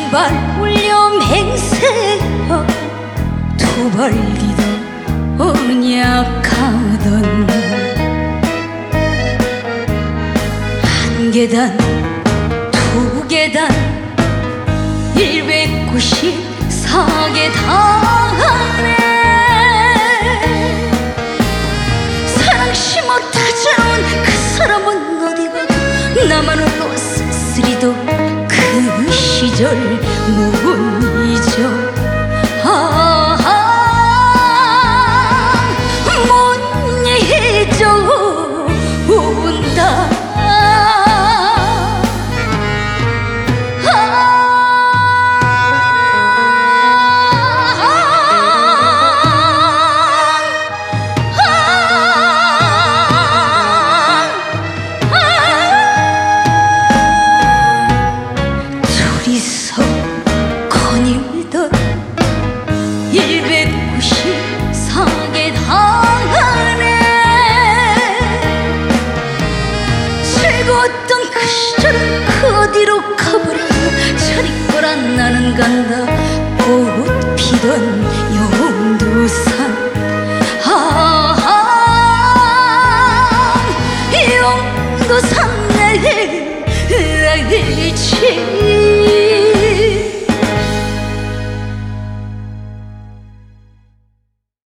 발 울려 맹세여 두 발 디뎌 언약하던 한 계단 두 계단 194계단에 사랑시 못 찾아온 그 사람은 어디 가고 나만 홀로 쓸쓸히도 그 시절 못 잊어 못 잊어 온다 둘이서 거닐던 194계단에 즐거웠던 그 시절은 그 어디로 가버렸나 저리 거라 나는 간다 꽃 피던 용두산 용두산 내일치